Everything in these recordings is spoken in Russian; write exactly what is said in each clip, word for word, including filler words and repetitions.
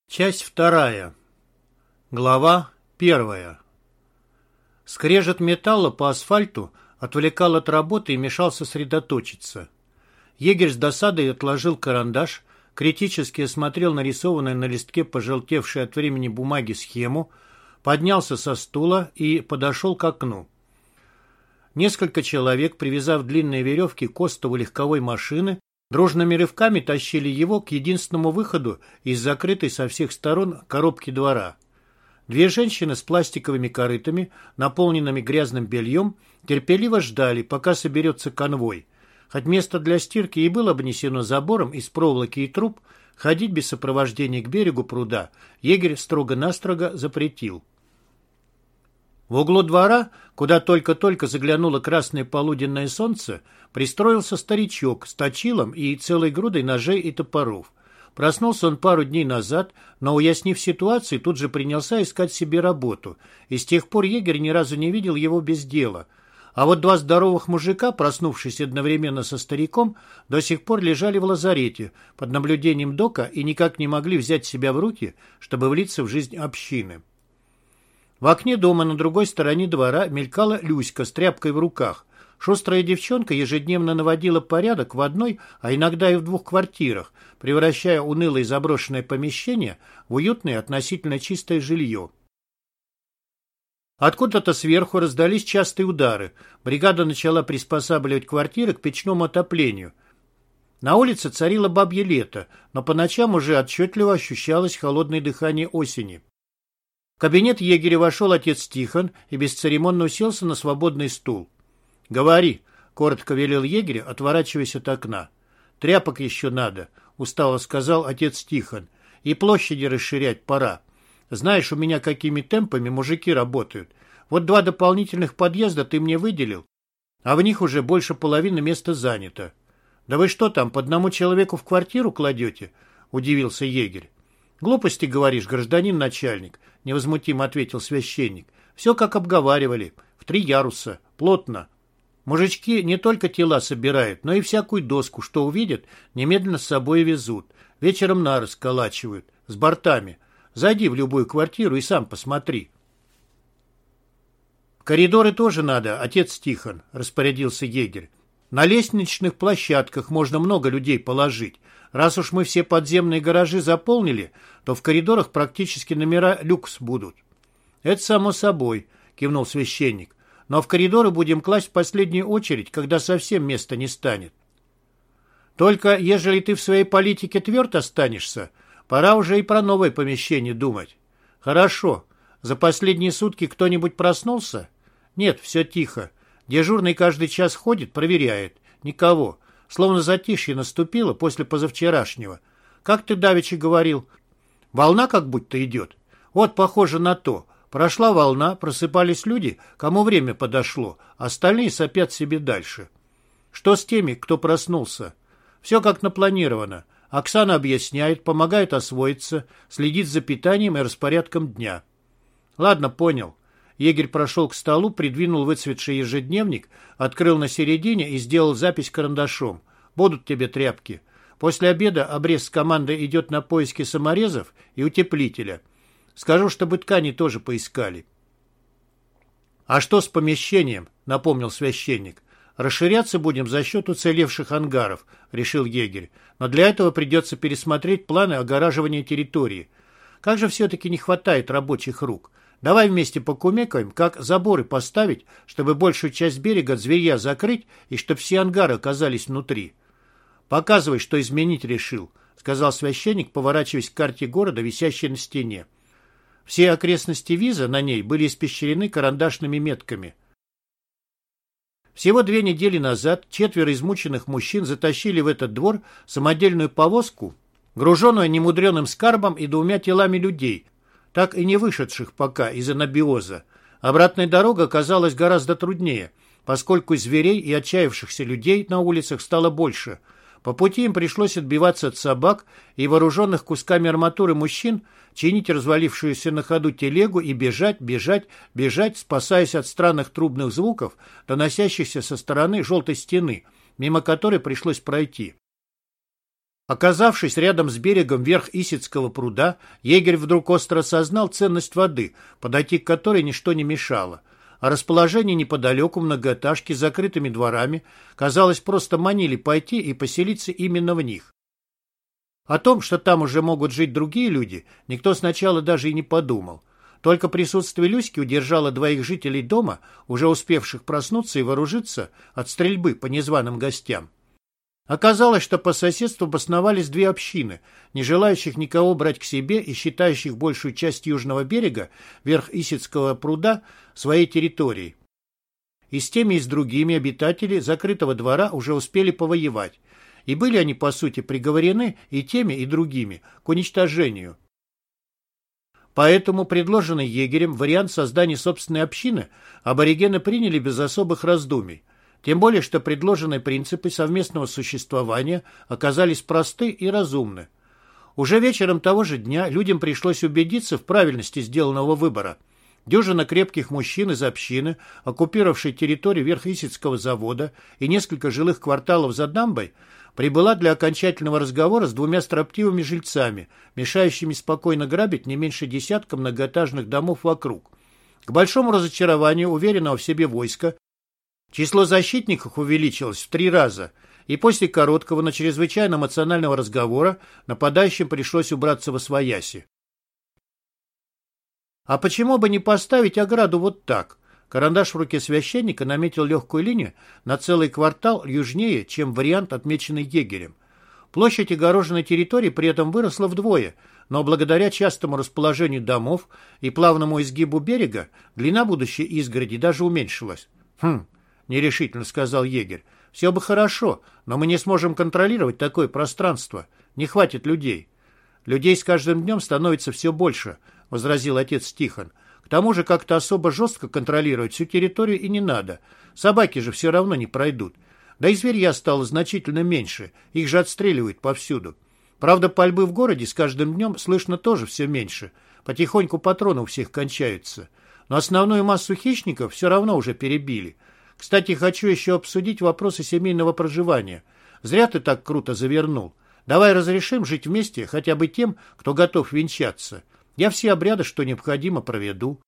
Часть вторая. Глава первая. Скрежет металла по асфальту отвлекал от работы и мешал сосредоточиться. Егерь с досадой отложил карандаш, критически осмотрел нарисованную на листке пожелтевшей от времени бумаги схему, поднялся со стула и подошел к окну. Несколько человек, привязав длинные веревки к остову легковой машины, дружными рывками тащили его к единственному выходу из закрытой со всех сторон коробки двора. Две женщины с пластиковыми корытами, наполненными грязным бельем, терпеливо ждали, пока соберется конвой. Хоть место для стирки и было обнесено забором из проволоки и труб, ходить без сопровождения к берегу пруда егерь строго-настрого запретил. В углу двора, куда только-только заглянуло красное полуденное солнце, пристроился старичок с точилом и целой грудой ножей и топоров. Проснулся он пару дней назад, но, уяснив ситуацию, тут же принялся искать себе работу, и с тех пор егерь ни разу не видел его без дела. А вот два здоровых мужика, проснувшись одновременно со стариком, до сих пор лежали в лазарете под наблюдением дока и никак не могли взять себя в руки, чтобы влиться в жизнь общины. В окне дома на другой стороне двора мелькала Люська с тряпкой в руках. Шустрая девчонка ежедневно наводила порядок в одной, а иногда и в двух квартирах, превращая унылое заброшенное помещение в уютное относительно чистое жилье. Откуда-то сверху раздались частые удары. Бригада начала приспосабливать квартиры к печному отоплению. На улице царило бабье лето, но по ночам уже отчетливо ощущалось холодное дыхание осени. В кабинет егеря вошел отец Тихон и бесцеремонно уселся на свободный стул. «Говори», — коротко велел егерь, отворачиваясь от окна. «Тряпок еще надо», — устало сказал отец Тихон. «И площади расширять пора. Знаешь, у меня какими темпами мужики работают. Вот два дополнительных подъезда ты мне выделил, а в них уже больше половины места занято». «Да вы что там, по одному человеку в квартиру кладете?» — удивился егерь. «Глупости говоришь, гражданин начальник», — невозмутимо ответил священник. «Все как обговаривали, в три яруса, плотно. Мужички не только тела собирают, но и всякую доску, что увидят, немедленно с собой везут. Вечером нары сколачивают, с бортами. Зайди в любую квартиру и сам посмотри». «В коридоры тоже надо, отец Тихон», — распорядился егерь. «На лестничных площадках можно много людей положить. Раз уж мы все подземные гаражи заполнили, то в коридорах практически номера люкс будут». «Это само собой», — кивнул священник. «Но в коридоры будем класть в последнюю очередь, когда совсем места не станет. Только ежели ты в своей политике тверд останешься, пора уже и про новое помещение думать». «Хорошо. За последние сутки кто-нибудь проснулся?» «Нет, все тихо. Дежурный каждый час ходит, проверяет. Никого. Словно затишье наступило после позавчерашнего. Как ты давеча говорил? Волна как будто идет. Вот похоже на то. Прошла волна, просыпались люди, кому время подошло, остальные сопят себе дальше. Что с теми, кто проснулся? Все как напланировано. Оксана объясняет, помогает освоиться, следит за питанием и распорядком дня». «Ладно, понял». Егерь прошел к столу, придвинул выцветший ежедневник, открыл на середине и сделал запись карандашом. «Будут тебе тряпки. После обеда обрез с командой идет на поиски саморезов и утеплителя. Скажу, чтобы ткани тоже поискали». «А что с помещением?» — напомнил священник. «Расширяться будем за счет уцелевших ангаров», — решил егерь. «Но для этого придется пересмотреть планы огораживания территории. Как же все-таки не хватает рабочих рук. Давай вместе покумекаем, как заборы поставить, чтобы большую часть берега от зверья закрыть и чтобы все ангары оказались внутри». «Показывай, что изменить решил», — сказал священник, поворачиваясь к карте города, висящей на стене. Все окрестности виза на ней были испещрены карандашными метками. Всего две недели назад четверо измученных мужчин затащили в этот двор самодельную повозку, груженную немудреным скарбом и двумя телами людей, так и не вышедших пока из анабиоза. Обратная дорога оказалась гораздо труднее, поскольку зверей и отчаявшихся людей на улицах стало больше. По пути им пришлось отбиваться от собак и вооруженных кусками арматуры мужчин, чинить развалившуюся на ходу телегу и бежать, бежать, бежать, спасаясь от странных трубных звуков, доносящихся со стороны желтой стены, мимо которой пришлось пройти. Оказавшись рядом с берегом Верх-Исетского пруда, егерь вдруг остро осознал ценность воды, подойти к которой ничто не мешало. А расположение неподалеку многоэтажки с закрытыми дворами, казалось, просто манили пойти и поселиться именно в них. О том, что там уже могут жить другие люди, никто сначала даже и не подумал. Только присутствие Люськи удержало двоих жителей дома, уже успевших проснуться и вооружиться, от стрельбы по незваным гостям. Оказалось, что по соседству обосновались две общины, не желающих никого брать к себе и считающих большую часть южного берега Верх-Исетского пруда своей территорией. И с теми, и с другими обитатели закрытого двора уже успели повоевать, и были они, по сути, приговорены и теми, и другими к уничтожению. Поэтому предложенный егерем вариант создания собственной общины аборигены приняли без особых раздумий. Тем более, что предложенные принципы совместного существования оказались просты и разумны. Уже вечером того же дня людям пришлось убедиться в правильности сделанного выбора. Дюжина крепких мужчин из общины, оккупировавшей территорию Верх-Исетского завода и несколько жилых кварталов за дамбой, прибыла для окончательного разговора с двумя строптивыми жильцами, мешающими спокойно грабить не меньше десятка многоэтажных домов вокруг. К большому разочарованию уверенного в себе войска, число защитников увеличилось в три раза, и после короткого, но чрезвычайно эмоционального разговора нападающим пришлось убраться восвояси. А почему бы не поставить ограду вот так? Карандаш в руке священника наметил легкую линию на целый квартал южнее, чем вариант, отмеченный егерем. Площадь огороженной территории при этом выросла вдвое, но благодаря частому расположению домов и плавному изгибу берега длина будущей изгороди даже уменьшилась. «Хм», — нерешительно сказал егерь, — «все бы хорошо, но мы не сможем контролировать такое пространство. Не хватит людей». «Людей с каждым днем становится все больше», — возразил отец Тихон. «К тому же как-то особо жестко контролировать всю территорию и не надо. Собаки же все равно не пройдут. Да и зверья стало значительно меньше, их же отстреливают повсюду. Правда, пальбы в городе с каждым днем слышно тоже все меньше. Потихоньку патроны у всех кончаются. Но основную массу хищников все равно уже перебили. Кстати, хочу еще обсудить вопросы семейного проживания. Зря ты так круто завернул. Давай разрешим жить вместе хотя бы тем, кто готов венчаться. Я все обряды, что необходимо, проведу».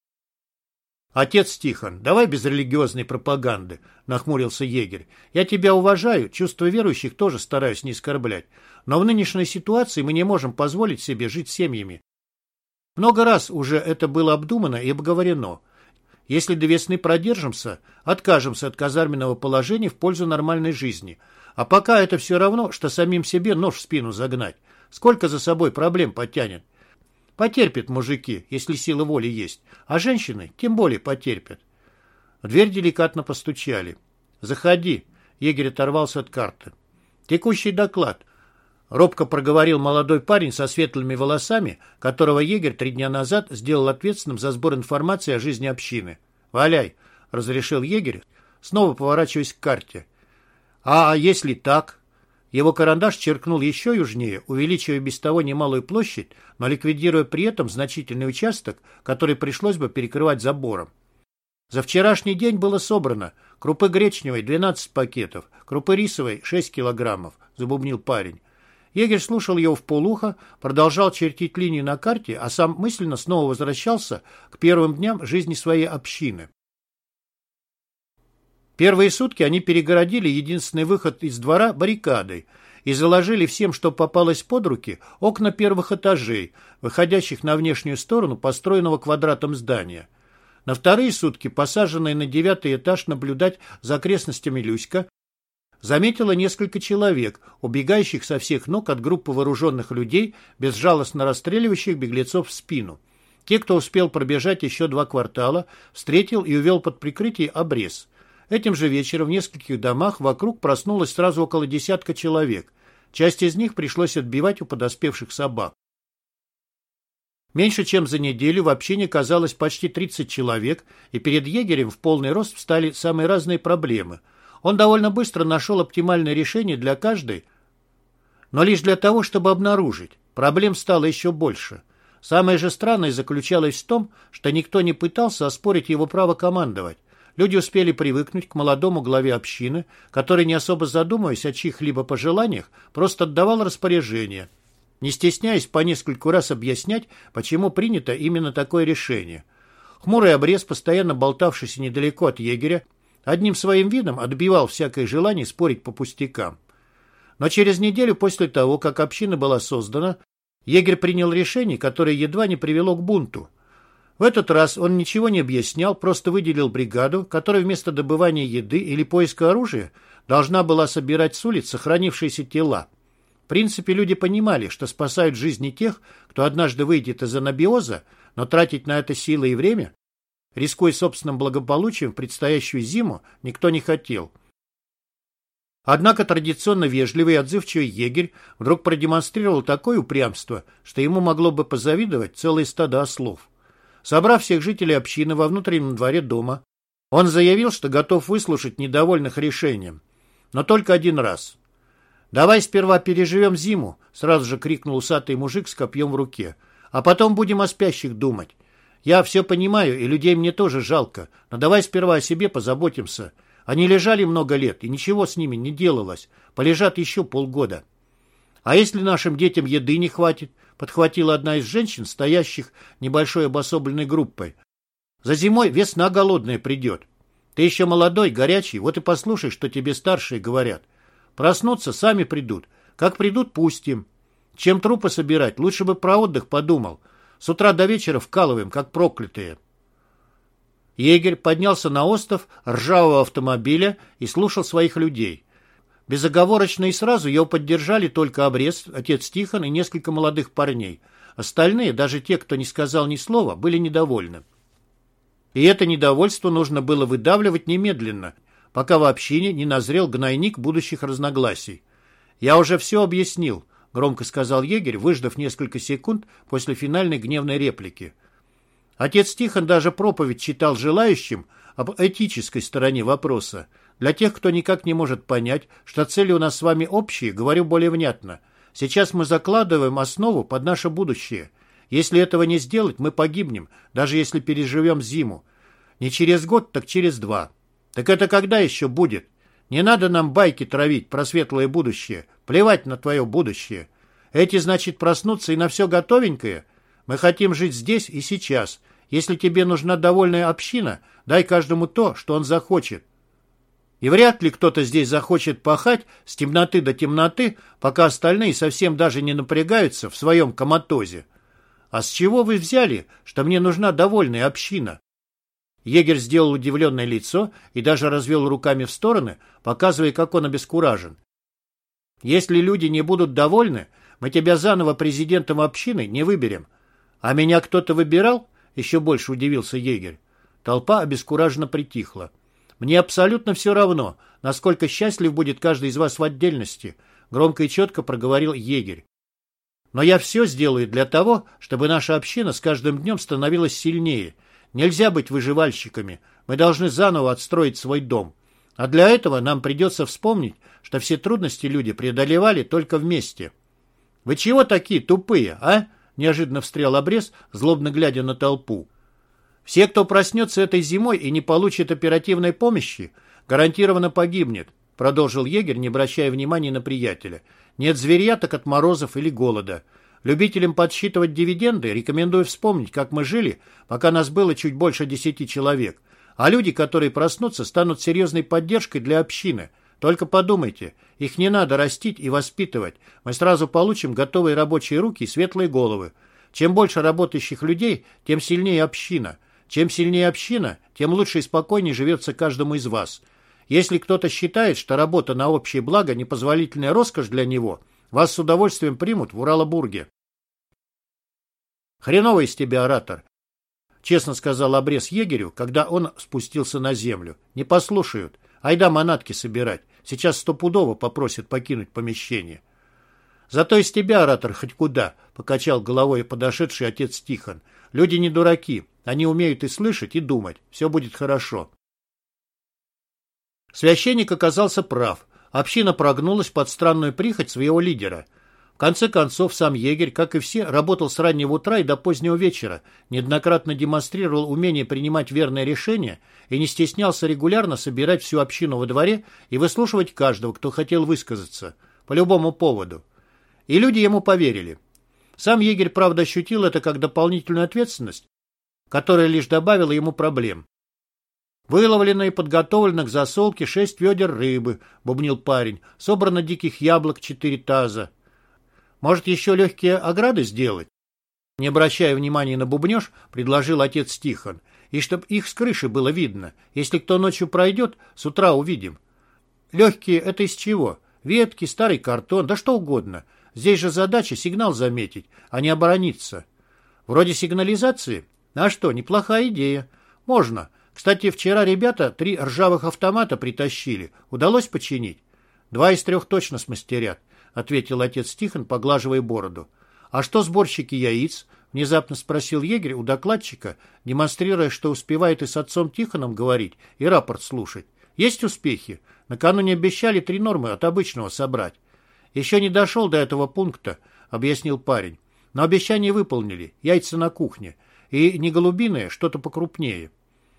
«Отец Тихон, давай без религиозной пропаганды», — нахмурился егерь. «Я тебя уважаю, чувства верующих тоже стараюсь не оскорблять. Но в нынешней ситуации мы не можем позволить себе жить семьями. Много раз уже это было обдумано и обговорено. Если до весны продержимся, откажемся от казарменного положения в пользу нормальной жизни. А пока это все равно, что самим себе нож в спину загнать. Сколько за собой проблем потянет. Потерпят мужики, если сила воли есть, а женщины тем более потерпят». В дверь деликатно постучали. «Заходи», — егерь оторвался от карты. «Текущий доклад», — робко проговорил молодой парень со светлыми волосами, которого егерь три дня назад сделал ответственным за сбор информации о жизни общины. «Валяй», — разрешил егерь, снова поворачиваясь к карте. «А если так?» Его карандаш черкнул еще южнее, увеличивая без того немалую площадь, но ликвидируя при этом значительный участок, который пришлось бы перекрывать забором. За вчерашний день было собрано крупы гречневой двенадцать пакетов, крупы рисовой шесть килограммов, забубнил парень. Егерь слушал его вполуха, продолжал чертить линии на карте, а сам мысленно снова возвращался к первым дням жизни своей общины. Первые сутки они перегородили единственный выход из двора баррикадой и заложили всем, что попалось под руки, окна первых этажей, выходящих на внешнюю сторону построенного квадратом здания. На вторые сутки, посаженные на девятый этаж наблюдать за окрестностями Люська, заметила несколько человек, убегающих со всех ног от группы вооруженных людей, безжалостно расстреливающих беглецов в спину. Те, кто успел пробежать еще два квартала, встретил и увел под прикрытие обрез. Этим же вечером в нескольких домах вокруг проснулось сразу около десятка человек. Часть из них пришлось отбивать у подоспевших собак. Меньше чем за неделю в общине казалось почти тридцать человек, и перед егерем в полный рост встали самые разные проблемы. Он довольно быстро нашел оптимальное решение для каждой, но лишь для того, чтобы обнаружить. Проблем стало еще больше. Самое же странное заключалось в том, что никто не пытался оспорить его право командовать. Люди успели привыкнуть к молодому главе общины, который, не особо задумываясь о чьих-либо пожеланиях, просто отдавал распоряжение, не стесняясь по нескольку раз объяснять, почему принято именно такое решение. Хмурый обрез, постоянно болтавшийся недалеко от егеря, одним своим видом отбивал всякое желание спорить по пустякам. Но через неделю после того, как община была создана, егерь принял решение, которое едва не привело к бунту. В этот раз он ничего не объяснял, просто выделил бригаду, которая вместо добывания еды или поиска оружия должна была собирать с улиц сохранившиеся тела. В принципе, люди понимали, что спасают жизни тех, кто однажды выйдет из анабиоза, но тратить на это силы и время, рискуя собственным благополучием в предстоящую зиму, никто не хотел. Однако традиционно вежливый и отзывчивый егерь вдруг продемонстрировал такое упрямство, что ему могло бы позавидовать целое стадо ослов. Собрав всех жителей общины во внутреннем дворе дома, он заявил, что готов выслушать недовольных решением. Но только один раз. «Давай сперва переживем зиму», — сразу же крикнул усатый мужик с копьем в руке. «А потом будем о спящих думать. Я все понимаю, и людей мне тоже жалко, но давай сперва о себе позаботимся. Они лежали много лет, и ничего с ними не делалось. Полежат еще полгода». «А если нашим детям еды не хватит?» — подхватила одна из женщин, стоящих небольшой обособленной группой. «За зимой весна голодная придет. Ты еще молодой, горячий, вот и послушай, что тебе старшие говорят. Проснутся, сами придут. Как придут, пустим. Чем трупы собирать, лучше бы про отдых подумал. С утра до вечера вкалываем, как проклятые». Егерь поднялся на остов ржавого автомобиля и слушал своих людей. Безоговорочно и сразу его поддержали только обрез, отец Тихон и несколько молодых парней. Остальные, даже те, кто не сказал ни слова, были недовольны. И это недовольство нужно было выдавливать немедленно, пока в общине не назрел гнойник будущих разногласий. «Я уже все объяснил», — громко сказал егерь, выждав несколько секунд после финальной гневной реплики. Отец Тихон даже проповедь читал желающим об этической стороне вопроса. Для тех, кто никак не может понять, что цели у нас с вами общие, говорю более внятно. Сейчас мы закладываем основу под наше будущее. Если этого не сделать, мы погибнем, даже если переживем зиму. Не через год, так через два. Так это когда еще будет? Не надо нам байки травить про светлое будущее. Плевать на твое будущее. Эти, значит, проснутся и на все готовенькое? Мы хотим жить здесь и сейчас. Если тебе нужна довольная община, дай каждому то, что он захочет. И вряд ли кто-то здесь захочет пахать с темноты до темноты, пока остальные совсем даже не напрягаются в своем коматозе. А с чего вы взяли, что мне нужна довольная община? Егерь сделал удивленное лицо и даже развел руками в стороны, показывая, как он обескуражен. Если люди не будут довольны, мы тебя заново президентом общины не выберем. А меня кто-то выбирал? Еще больше удивился егерь. Толпа обескураженно притихла. «Мне абсолютно все равно, насколько счастлив будет каждый из вас в отдельности», громко и четко проговорил егерь. «Но я все сделаю для того, чтобы наша община с каждым днем становилась сильнее. Нельзя быть выживальщиками. Мы должны заново отстроить свой дом. А для этого нам придется вспомнить, что все трудности люди преодолевали только вместе». «Вы чего такие тупые, а?» неожиданно встрял обрез, злобно глядя на толпу. «Все, кто проснется этой зимой и не получит оперативной помощи, гарантированно погибнет», продолжил егерь, не обращая внимания на приятеля. «Нет зверья, так от морозов или голода. Любителям подсчитывать дивиденды рекомендую вспомнить, как мы жили, пока нас было чуть больше десяти человек. А люди, которые проснутся, станут серьезной поддержкой для общины. Только подумайте, их не надо растить и воспитывать. Мы сразу получим готовые рабочие руки и светлые головы. Чем больше работающих людей, тем сильнее община. Чем сильнее община, тем лучше и спокойнее живется каждому из вас. Если кто-то считает, что работа на общее благо – непозволительная роскошь для него, вас с удовольствием примут в Уралабурге». «Хреновый из тебя оратор», – честно сказал обрез егерю, когда он спустился на землю. «Не послушают. Айда манатки собирать. Сейчас стопудово попросят покинуть помещение». «Зато из тебя, оратор, хоть куда», — покачал головой подошедший отец Тихон. «Люди не дураки. Они умеют и слышать, и думать. Все будет хорошо». Священник оказался прав. Община прогнулась под странную прихоть своего лидера. В конце концов, сам егерь, как и все, работал с раннего утра и до позднего вечера, неоднократно демонстрировал умение принимать верные решения и не стеснялся регулярно собирать всю общину во дворе и выслушивать каждого, кто хотел высказаться, по любому поводу. И люди ему поверили. Сам егерь, правда, ощутил это как дополнительную ответственность, которая лишь добавила ему проблем. «Выловлено и подготовлено к засолке шесть ведер рыбы», — бубнил парень. «Собрано диких яблок четыре таза. Может, еще легкие ограды сделать?» Не обращая внимания на бубнеж, предложил отец Тихон. «И чтоб их с крыши было видно. Если кто ночью пройдет, с утра увидим». «Легкие — это из чего? Ветки, старый картон, да что угодно. Здесь же задача сигнал заметить, а не оборониться». «Вроде сигнализации? А что, неплохая идея. Можно. Кстати, вчера ребята три ржавых автомата притащили. Удалось починить?» «Два из трех точно смастерят», — ответил отец Тихон, поглаживая бороду. «А что сборщики яиц?» — внезапно спросил егерь у докладчика, демонстрируя, что успевает и с отцом Тихоном говорить, и рапорт слушать. «Есть успехи? Накануне обещали три нормы от обычного собрать». «Еще не дошел до этого пункта», — объяснил парень. «Но обещание выполнили. Яйца на кухне. И не голубиные, что-то покрупнее».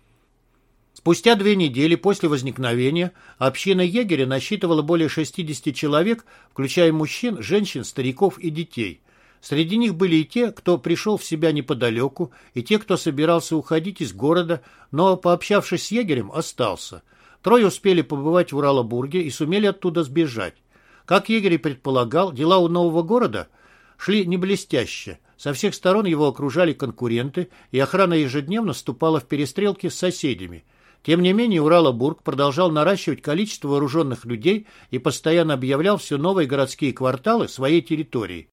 Спустя две недели после возникновения община егеря насчитывала более шестидесяти человек, включая мужчин, женщин, стариков и детей. Среди них были и те, кто пришел в себя неподалеку, и те, кто собирался уходить из города, но, пообщавшись с егерем, остался. Трое успели побывать в Уралабурге и сумели оттуда сбежать. Как егерь и предполагал, дела у нового города шли не блестяще. Со всех сторон его окружали конкуренты, и охрана ежедневно вступала в перестрелки с соседями. Тем не менее, Уралабург продолжал наращивать количество вооруженных людей и постоянно объявлял все новые городские кварталы своей территорией.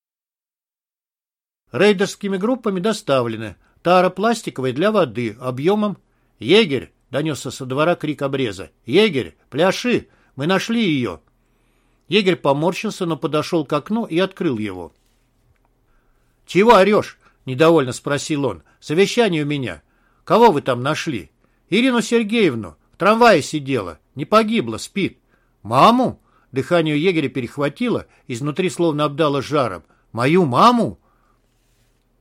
Рейдерскими группами доставлены тара пластиковая для воды объемом... «Егерь!» — донесся со двора крик обреза. «Егерь! Пляши! Мы нашли ее!» Егерь поморщился, но подошел к окну и открыл его. «Чего орешь?» — недовольно спросил он. «Совещание у меня. Кого вы там нашли?» «Ирину Сергеевну. В трамвае сидела. Не погибла, спит». «Маму?» — дыхание егеря перехватило, изнутри словно обдало жаром. «Мою маму?»